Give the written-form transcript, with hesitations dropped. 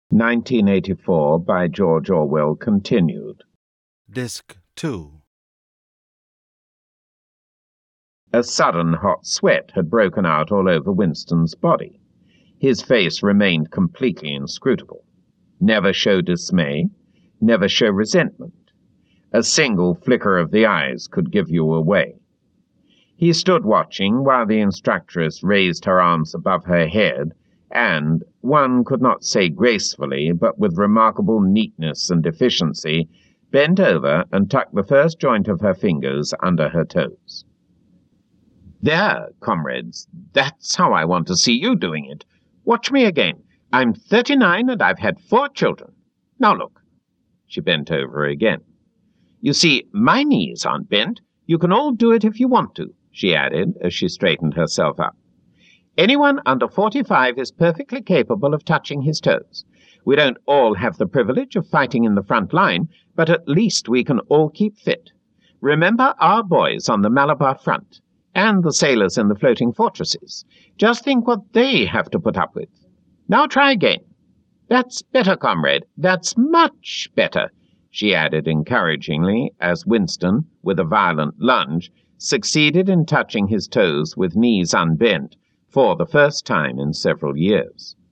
1984 by George Orwell continued. Disc 2. A sudden hot sweat had broken out all over Winston's body. His face remained completely inscrutable. Never show dismay, never show resentment. A single flicker of the eyes could give you away. He stood watching while the instructress raised her arms above her head and, one could not say gracefully, but with remarkable neatness and efficiency, bent over and tucked the first joint of her fingers under her toes. "There, comrades, that's how I want to see you doing it. Watch me again. I'm 39 and I've had 4 children. Now look." She bent over again. "You see, my knees aren't bent. You can all do it if you want to," she added as she straightened herself up. "Anyone under 45 is perfectly capable of touching his toes. We don't all have the privilege of fighting in the front line, but at least we can all keep fit. Remember our boys on the Malabar front, and the sailors in the floating fortresses. Just think what they have to put up with. Now try again. That's better, comrade. That's much better," she added encouragingly as Winston, with a violent lunge, succeeded in touching his toes with knees unbent for the first time in several years.